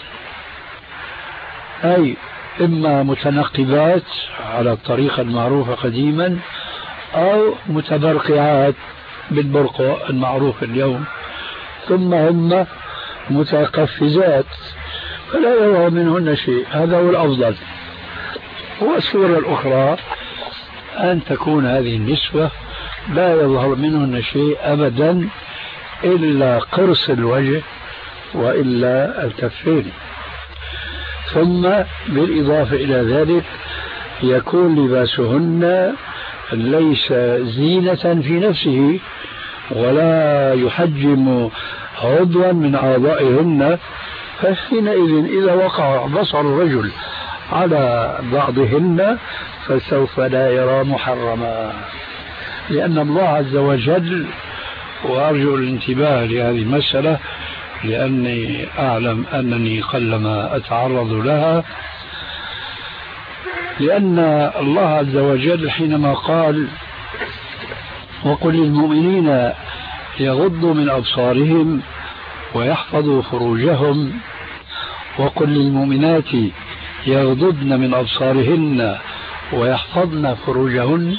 أي إما متنقبات على الطريقة المعروفة قديما أو متبرقعات بالبرقع المعروف اليوم، ثم هم متقفزات فلا يظهر منهن شيء، هذا هو الأفضل. والصورة الأخرى أن تكون هذه النسوة لا يظهر منهن شيء أبدا إلا قرص الوجه وإلا الكفين. ثم بالإضافة إلى ذلك يكون لباسهن ليس زينة في نفسه ولا يحجم عضوا من أعضائهن، فحينئذ إذا وقع بصر الرجل على بعضهن فسوف لا يرى محرما، لأن الله عز وجل، وأرجو الانتباه لهذه المسألة لأني أعلم أنني قلما أتعرض لها، لأن الله عز وجل حينما قال وقل للمؤمنين يغضوا من أبصارهم ويحفظوا فروجهم وقل للمؤمنات يغضضن من أبصارهن ويحفظن فروجهن،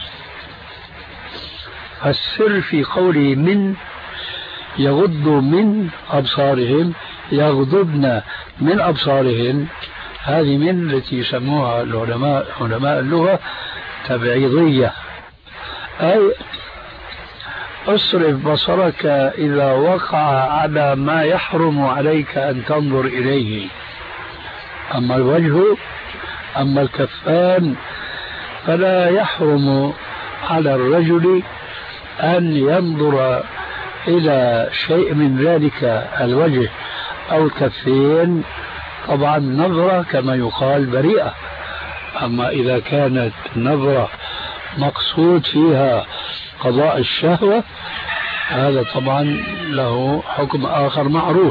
السر في قوله من يغضوا من أبصارهم يغضضن من أبصارهن، هذه من التي يسموها علماء اللغة تبعيضية، أي اصرف بصرك إذا وقع على ما يحرم عليك أن تنظر إليه. أما الوجه أما الكفان فلا يحرم على الرجل أن ينظر إلى شيء من ذلك الوجه أو الكفين، طبعا نظرة كما يقال بريئة. أما إذا كانت نظرة مقصود فيها قضاء الشهوة هذا طبعا له حكم آخر معروف.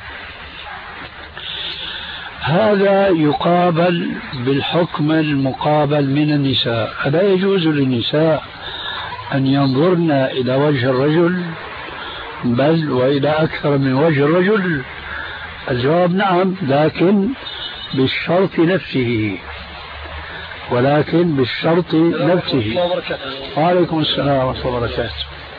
هذا يقابل بالحكم المقابل من النساء، لا يجوز للنساء أن ينظرن إلى وجه الرجل بل وإلى أكثر من وجه الرجل. الجواب نعم، لكن بالشرط نفسه، ولكن بالشرط نفسه. وعليكم السلام ورحمة الله وبركاته.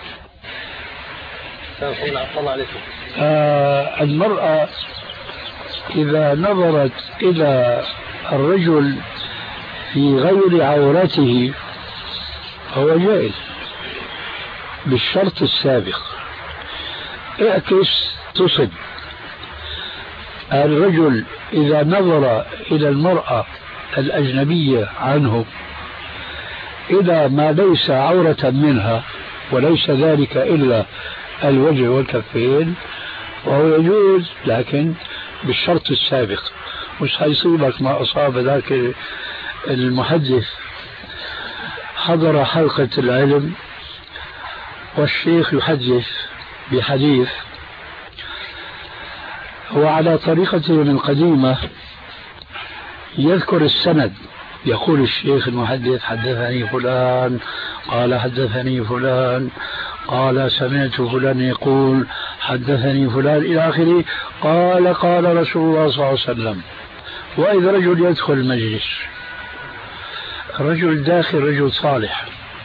المرأة إذا نظرت إلى الرجل في غير عورته هو جائز بالشرط السابق. اعكس تصب. الرجل إذا نظر إلى المرأة الأجنبية عنه إذا ما ليس عورة منها وليس ذلك إلا الوجه والكفين وهو يجوز، لكن بالشرط السابق. مش هيصيبك ما أصاب ذاك المحدث حضر حلقة العلم والشيخ يحدث بحديث وعلى طريقته القديمة يذكر السند، يقول الشيخ المحدث حدثني فلان قال حدثني فلان قال سمعت فلان يقول حدثني فلان إلى آخره، قال رسول الله صلى الله عليه وسلم. وإذا رجل يدخل المجلس، رجل داخل رجل صالح،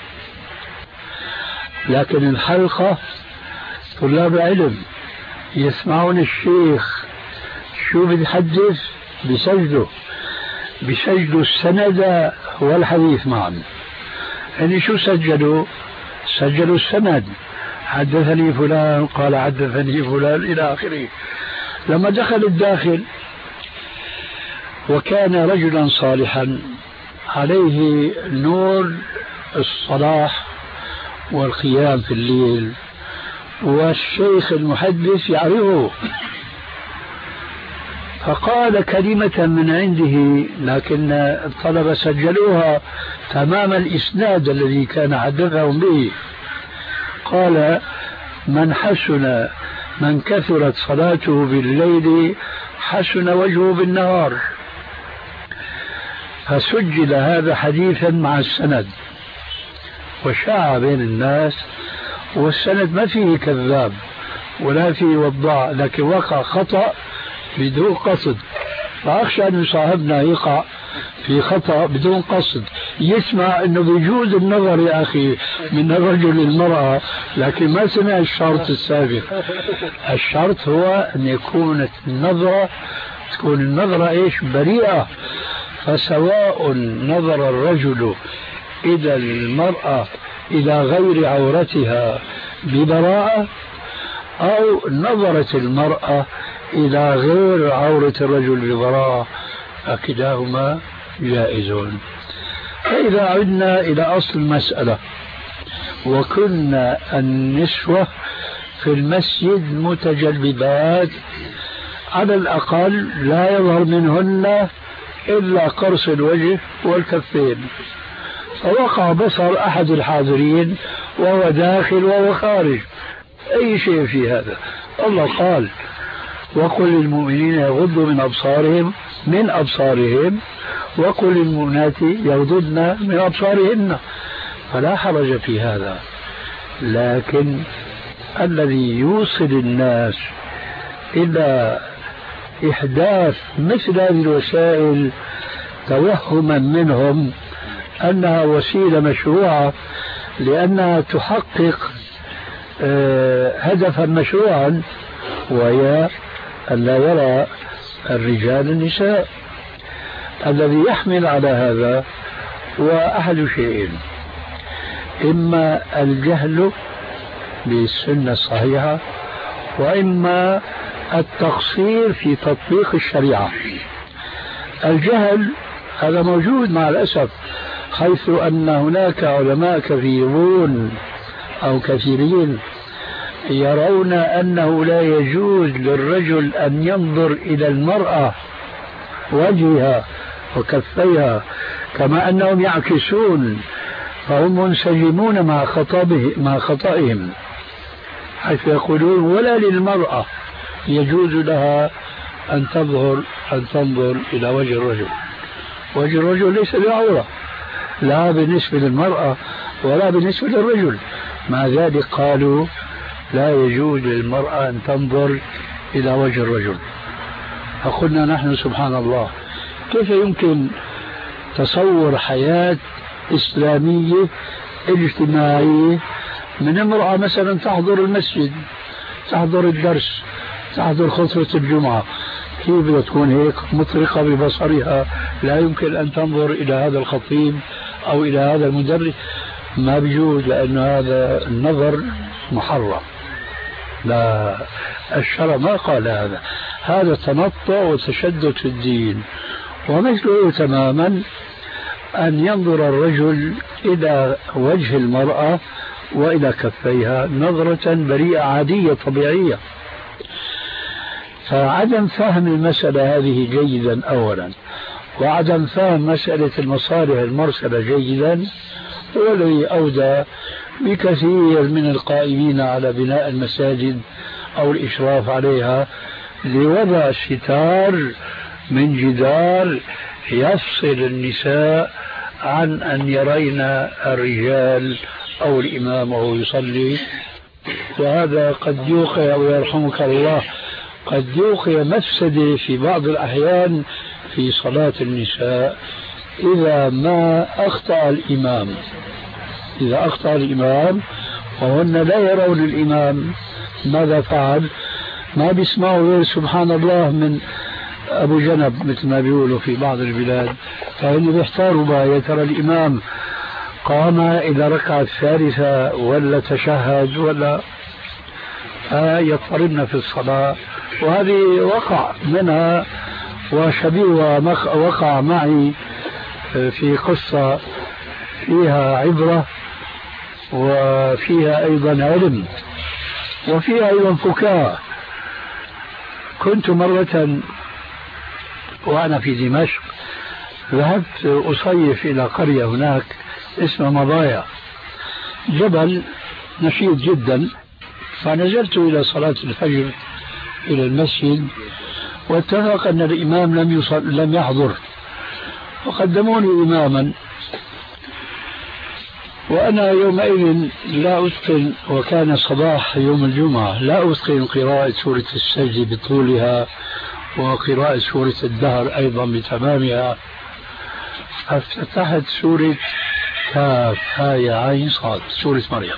لكن الحلقة طلاب علم يسمعون الشيخ شو بيحدث بسجدوا السند والحديث معا. يعني شو سجلوا السند، حدثني فلان قال حدثني فلان إلى آخره. لما دخل الداخل وكان رجلا صالحا عليه نور الصلاح والقيام في الليل، والشيخ المحدث يعرفه، فقال كلمة من عنده، لكن الطلبة سجلوها تمام الإسناد الذي كان حدثهم به. قال: من كثرت صلاته بالليل حسن وجهه بالنهار. فسجل هذا حديثا مع السند وشاع بين الناس، والسند ما فيه كذاب ولا فيه وضاع، لكن وقع خطأ بدون قصد، فأخشى أن صاحبنا يقع في خطأ بدون قصد، يسمع أنه بيجوز النظر يا أخي من الرجل للمرأة، لكن ما سمع الشرط السابق. الشرط هو أن يكون تكون النظرة إيش؟ بريئة. فسواء نظر الرجل إلى المرأة إلى غير عورتها ببراءة، أو نظرت المرأة إلى غير عورة الرجل ببراءة، فكلاهما جائزون. فإذا عدنا إلى أصل المسألة، وكنا النسوة في المسجد متجلبات، على الأقل لا يظهر منهن إلا قرص الوجه والكفين، فوقع بصر أحد الحاضرين وهو داخل وهو خارج، أي شيء في هذا. الله قال: وقل للمؤمنين يغضوا من أبصارهم وقل للمؤمنات يغضضن من أبصارهن، فلا حرج في هذا. لكن الذي يوصل الناس إلى إحداث مثل هذه الوسائل توهما منهم أنها وسيلة مشروعة لأنها تحقق هدفا مشروعا، وهي أن لا يرى الرجال النساء. الذي يحمل على هذا هو أحد شيئين: إما الجهل بالسنة الصحيحة، وإما التقصير في تطبيق الشريعة. الجهل هذا موجود مع الأسف، حيث أن هناك علماء كثيرون أو كثيرين يرون أنه لا يجوز للرجل أن ينظر إلى المرأة وجهها وكفيها، كما أنهم يعكسون، فهم منسجمون مع خطئهم، حيث يقولون: ولا للمرأة يجوز لها أن تنظر إلى وجه الرجل. وجه الرجل ليس بعورة، لا بالنسبة للمرأة ولا بالنسبة للرجل. مع ذلك قالوا: لا يجوز للمرأة أن تنظر إلى وجه الرجل. فقلنا نحن: سبحان الله، كيف يمكن تصور حياة إسلامية اجتماعية من امرأة مثلا تحضر المسجد، تحضر الدرس، تحضر خطبة الجمعة، كيف بدها تكون هيك مطرقة ببصرها، لا يمكن أن تنظر إلى هذا الخطيب أو إلى هذا المدرس؟ ما بيجوز، لأن هذا النظر محرم. لا، الشرع ما قال هذا. هذا تنطع وتشدد في الدين. ومثله تماما أن ينظر الرجل إلى وجه المرأة وإلى كفيها نظرة بريئة عادية طبيعية. فعدم فهم المسألة هذه جيدا أولا، وعدم فهم مسألة المصالح المرسلة جيدا هو الذي أودى بكثير من القائمين على بناء المساجد أو الإشراف عليها لوضع ستار من جدار يفصل النساء عن أن يرين الرجال أو الإمام وهو يصلي. وهذا قد يوقع، ويرحمك الله، قد يوقع مفسدة في بعض الأحيان في صلاة النساء إذا ما أخطأ الإمام. إذا أخطأ الإمام وهن لا يرون الإمام ماذا فعل، ما بيسمعوا غير سبحان الله من أبو جنب مثل ما بيقولوا في بعض البلاد، فهم بيحتاروا بقى يا ترى الإمام قام إلى ركعة الثالثة ولا تشهد ولا يضطربن في الصلاة. وهذه وقع منها وشبيه وقع معي في قصة فيها عبرة وفيها أيضا علم وفيها أيضا فكاهة. كنت مرة وأنا في دمشق ذهبت أصيف إلى قرية هناك اسمها مضايا، جبل نشيط جدا، فنزلت إلى صلاة الفجر إلى المسجد، واتفق أن الإمام لم يحضر، وقدموني إماما، وأنا يومئذ لا أتقن، وكان صباح يوم الجمعة، لا أتقن قراءة سورة السجد بطولها وقراءة سورة الدهر أيضا بتمامها، فافتتحت سورة كاف هاء عين صاد، سورة مريم،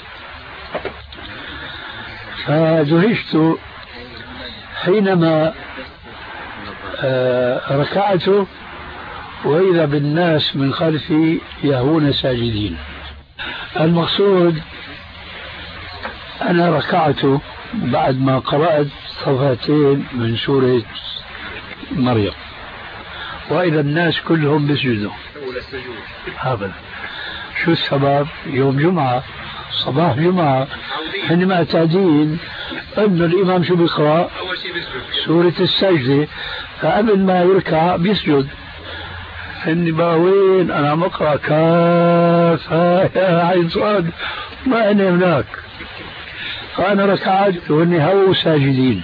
فدهشت حينما ركعت وإذا بالناس من خلفي يهون ساجدين. المقصود أنا ركعت بعد ما قرأت صفحتين من سورة مريم، وإذا الناس كلهم بيسجدوا. هذا شو السبب؟ يوم جمعة، صباح جمعة، حينما معتادين أن الإمام شو بيقرأ؟ سورة السجدة، فقبل ما يركع بيسجد. إني بقى وين أنا مقرأ كاف هاء عين صاد، ما أنا هناك، فأنا ركعت وإني هو ساجدين.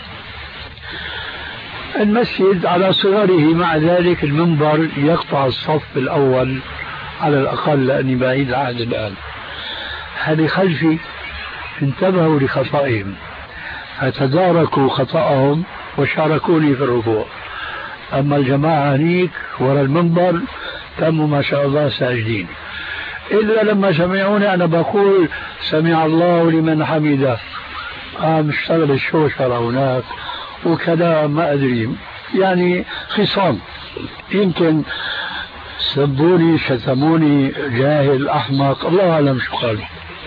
المسجد على صغره، مع ذلك المنبر يقطع الصف الأول على الأقل، لأني بعيد العهد الآن. هذه خلفي انتبهوا لخطئهم فتداركوا خطأهم وشاركوني في الركوع، أما الجماعة هنيك وراء المنبر تموا ما شاء الله ساجدين، إلا لما سمعوني أنا بقول سمع الله لمن حمده، اشتغل الشوشرة هناك وكذا، ما أدري، يعني خصام، يمكن سبوني شتموني جاهل أحمق، الله أعلم شو قالوا.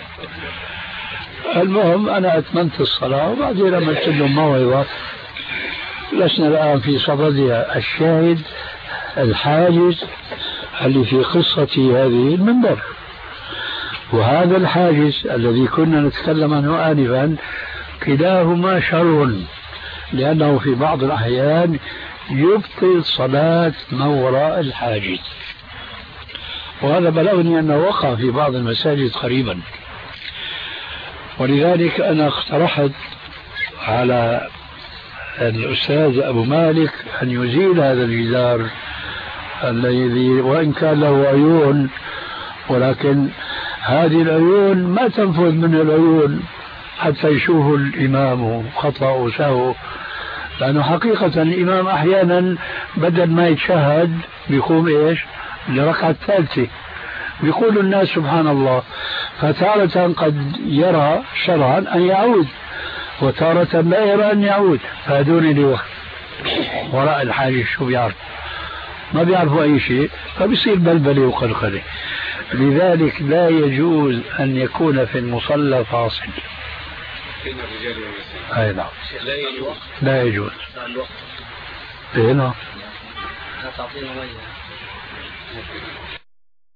المهم أنا أتممت الصلاة وبعدين عملت لهم موعظة، لسنا الآن في صددها. الشاهد الحاجز اللي في قصتي هذه المنبر، وهذا الحاجز الذي كنا نتكلم عنه آنفا كلاهما شر، لأنه في بعض الأحيان يبطل صلاة من وراء الحاجز، وهذا بلغني أنه وقع في بعض المساجد قريبا. ولذلك أنا اقترحت على الأستاذ أبو مالك أن يزيل هذا الجدار الذي وإن كان له عيون، ولكن هذه العيون ما تنفذ من العيون حتى يشوفوا الإمام خطأ وسهو، لأنه حقيقة الإمام أحيانا بدل ما يتشهد بيقوم إيش لركعة الثالثة، بيقول الناس سبحان الله، فتارة قد يرى شرعا أن يعود وتارة لا يرى أن يعود، فهدون اللي وراء الحاجة شو بيعرف؟ ما بيعرفوا أي شيء، فبيصير بلبلة وقلقلة. لذلك لا يجوز أن يكون في المصلى فاصل. أي نعم، لا يجوز. إيه نعم.